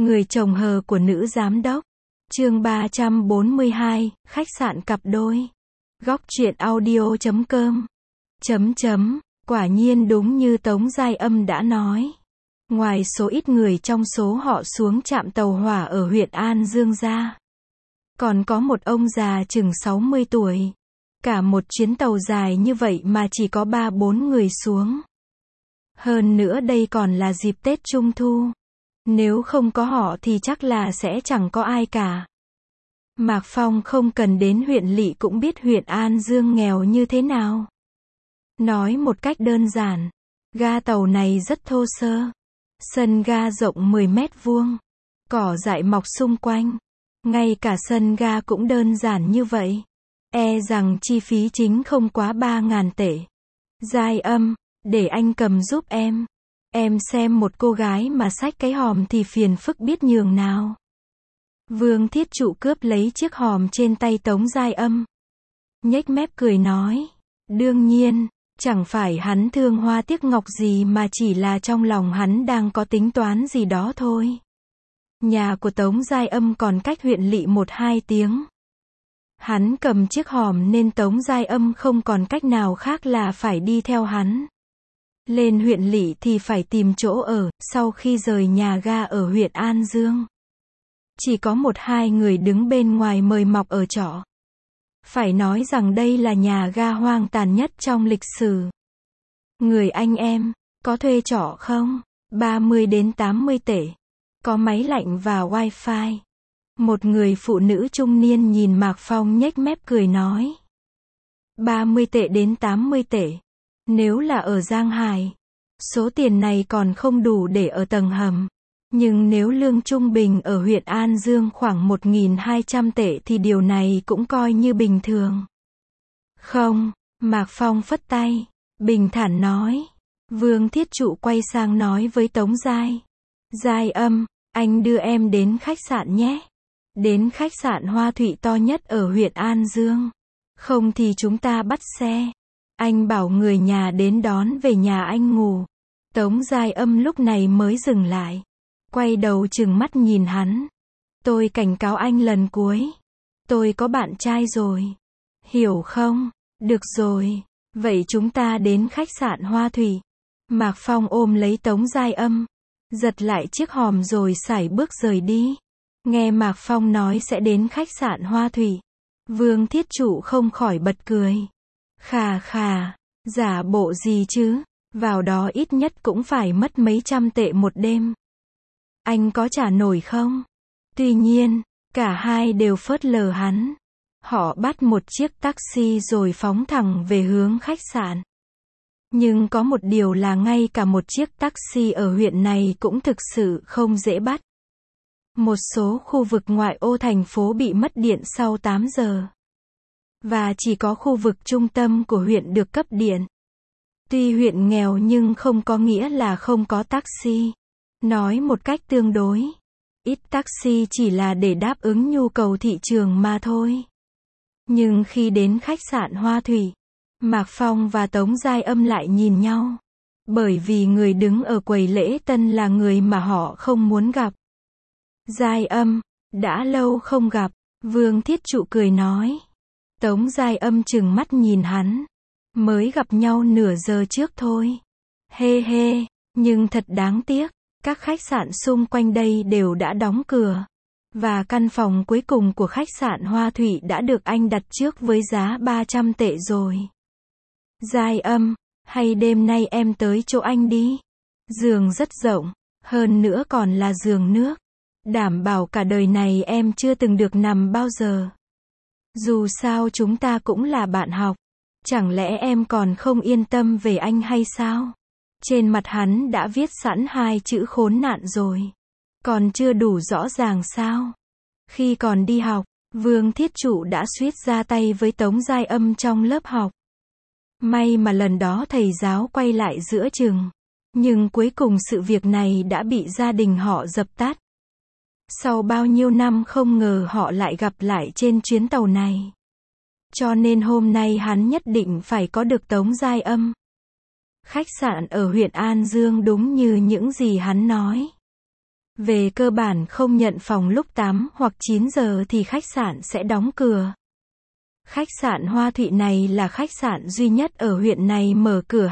Người chồng hờ của nữ giám đốc. Chương 342, khách sạn cặp đôi. Góc truyện audio.com. Quả nhiên đúng như Tống Giai Âm đã nói. Ngoài số ít người trong số họ xuống trạm tàu hỏa ở huyện An Dương ra, còn có một ông già chừng 60 tuổi. Cả một chuyến tàu dài như vậy mà chỉ có 3-4 người xuống. Hơn nữa đây còn là dịp Tết Trung Thu. Nếu không có họ thì chắc là sẽ chẳng có ai cả. Mạc Phong không cần đến huyện lỵ cũng biết huyện An Dương nghèo như thế nào. Nói một cách đơn giản, ga tàu này rất thô sơ. Sân ga rộng 10 mét vuông, cỏ dại mọc xung quanh. Ngay cả sân ga cũng đơn giản như vậy. E rằng chi phí chính không quá 3.000 tệ. Giai Âm, để anh cầm giúp em. Em xem một cô gái mà xách cái hòm thì phiền phức biết nhường nào. Vương Thiết Trụ cướp lấy chiếc hòm trên tay Tống Giai Âm. Nhếch mép cười nói. Đương nhiên, chẳng phải hắn thương hoa tiếc ngọc gì mà chỉ là trong lòng hắn đang có tính toán gì đó thôi. Nhà của Tống Giai Âm còn cách huyện lỵ 1-2 tiếng. Hắn cầm chiếc hòm nên Tống Giai Âm không còn cách nào khác là phải đi theo hắn. Lên huyện lỵ thì phải tìm chỗ ở, sau khi rời nhà ga ở huyện An Dương. Chỉ có 1-2 người đứng bên ngoài mời mọc ở trọ. Phải nói rằng đây là nhà ga hoang tàn nhất trong lịch sử. Người anh em, có thuê trọ không? 30 đến 80 tệ. Có máy lạnh và wifi. Một người phụ nữ trung niên nhìn Mạc Phong nhếch mép cười nói. 30 tệ đến 80 tệ. Nếu là ở Giang Hải, số tiền này còn không đủ để ở tầng hầm. Nhưng nếu lương trung bình ở huyện An Dương khoảng 1.200 tệ thì điều này cũng coi như bình thường. Không, Mạc Phong phất tay, bình thản nói. Vương Thiết Trụ quay sang nói với Tống Giai Âm, anh đưa em đến khách sạn nhé. Đến khách sạn Hoa Thụy to nhất ở huyện An Dương. Không thì chúng ta bắt xe. Anh bảo người nhà đến đón về nhà anh ngủ. Tống Giai Âm lúc này mới dừng lại. Quay đầu trừng mắt nhìn hắn. Tôi cảnh cáo anh lần cuối. Tôi có bạn trai rồi. Hiểu không? Được rồi. Vậy chúng ta đến khách sạn Hoa Thủy. Mạc Phong ôm lấy Tống Giai Âm. Giật lại chiếc hòm rồi sải bước rời đi. Nghe Mạc Phong nói sẽ đến khách sạn Hoa Thủy. Vương Thiết Trụ không khỏi bật cười. Khà, giả bộ gì chứ? Vào đó ít nhất cũng phải mất mấy trăm tệ một đêm. Anh có trả nổi không? Tuy nhiên, cả hai đều phớt lờ hắn. Họ bắt một chiếc taxi rồi phóng thẳng về hướng khách sạn. Nhưng có một điều là ngay cả một chiếc taxi ở huyện này cũng thực sự không dễ bắt. Một số khu vực ngoại ô thành phố bị mất điện sau 8 giờ. Và chỉ có khu vực trung tâm của huyện được cấp điện. Tuy huyện nghèo nhưng không có nghĩa là không có taxi. Nói một cách tương đối, ít taxi chỉ là để đáp ứng nhu cầu thị trường mà thôi. Nhưng khi đến khách sạn Hoa Thủy, Mạc Phong và Tống Giai Âm lại nhìn nhau. Bởi vì người đứng ở quầy lễ tân là người mà họ không muốn gặp. Giai Âm, đã lâu không gặp, Vương Thiết Trụ cười nói. Tống Giai Âm trừng mắt nhìn hắn. Mới gặp nhau nửa giờ trước thôi. Hê, nhưng thật đáng tiếc. Các khách sạn xung quanh đây đều đã đóng cửa. Và căn phòng cuối cùng của khách sạn Hoa Thủy đã được anh đặt trước với giá 300 tệ rồi. Giai Âm, hay đêm nay em tới chỗ anh đi. Giường rất rộng, hơn nữa còn là giường nước. Đảm bảo cả đời này em chưa từng được nằm bao giờ. Dù sao chúng ta cũng là bạn học. Chẳng lẽ em còn không yên tâm về anh hay sao? Trên mặt hắn đã viết sẵn 2 chữ khốn nạn rồi. Còn chưa đủ rõ ràng sao? Khi còn đi học, Vương Thiết Trụ đã suýt ra tay với Tống Giai Âm trong lớp học. May mà lần đó thầy giáo quay lại giữa chừng. Nhưng cuối cùng sự việc này đã bị gia đình họ dập tắt. Sau bao nhiêu năm không ngờ họ lại gặp lại trên chuyến tàu này. Cho nên hôm nay hắn nhất định phải có được Tống Giai Âm. Khách sạn ở huyện An Dương đúng như những gì hắn nói. Về cơ bản không nhận phòng lúc 8 hoặc 9 giờ thì khách sạn sẽ đóng cửa. Khách sạn Hoa Thụy này là khách sạn duy nhất ở huyện này mở cửa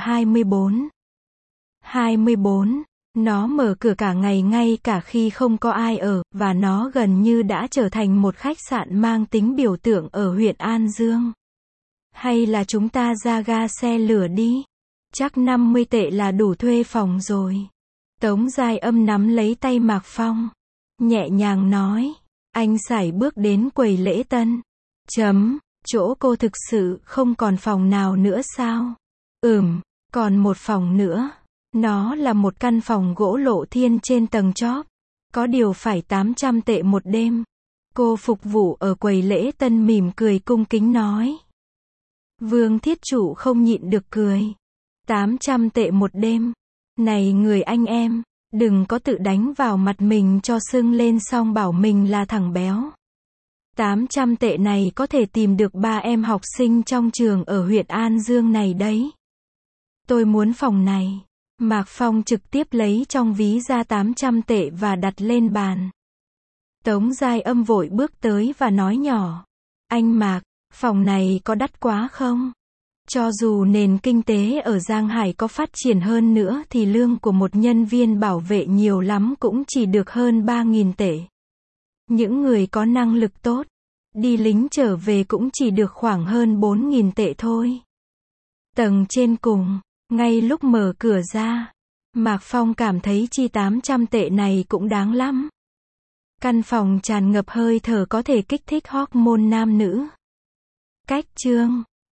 24. Nó mở cửa cả ngày ngay cả khi không có ai ở, và nó gần như đã trở thành một khách sạn mang tính biểu tượng ở huyện An Dương. Hay là chúng ta ra ga xe lửa đi? Chắc 50 tệ là đủ thuê phòng rồi. Tống Giai Âm nắm lấy tay Mạc Phong, nhẹ nhàng nói. Anh sải bước đến quầy lễ tân. Chỗ cô thực sự không còn phòng nào nữa sao? Còn một phòng nữa. Nó là một căn phòng gỗ lộ thiên trên tầng chóp. Có điều phải 800 tệ một đêm. Cô phục vụ ở quầy lễ tân mỉm cười cung kính nói. Vương Thiết Chủ không nhịn được cười. 800 tệ một đêm. Này người anh em, đừng có tự đánh vào mặt mình cho sưng lên xong bảo mình là thằng béo. 800 tệ này có thể tìm được 3 em học sinh trong trường ở huyện An Dương này đấy. Tôi muốn phòng này. Mạc Phong trực tiếp lấy trong ví ra 800 tệ và đặt lên bàn. Tống Giai Âm vội bước tới và nói nhỏ. Anh Mạc, phòng này có đắt quá không? Cho dù nền kinh tế ở Giang Hải có phát triển hơn nữa thì lương của một nhân viên bảo vệ nhiều lắm cũng chỉ được hơn 3.000 tệ. Những người có năng lực tốt, đi lính trở về cũng chỉ được khoảng hơn 4.000 tệ thôi. Tầng trên cùng, ngay lúc mở cửa ra, Mạc Phong cảm thấy chi 800 tệ này cũng đáng lắm. Căn phòng tràn ngập hơi thở có thể kích thích hormone nam nữ. Cách chương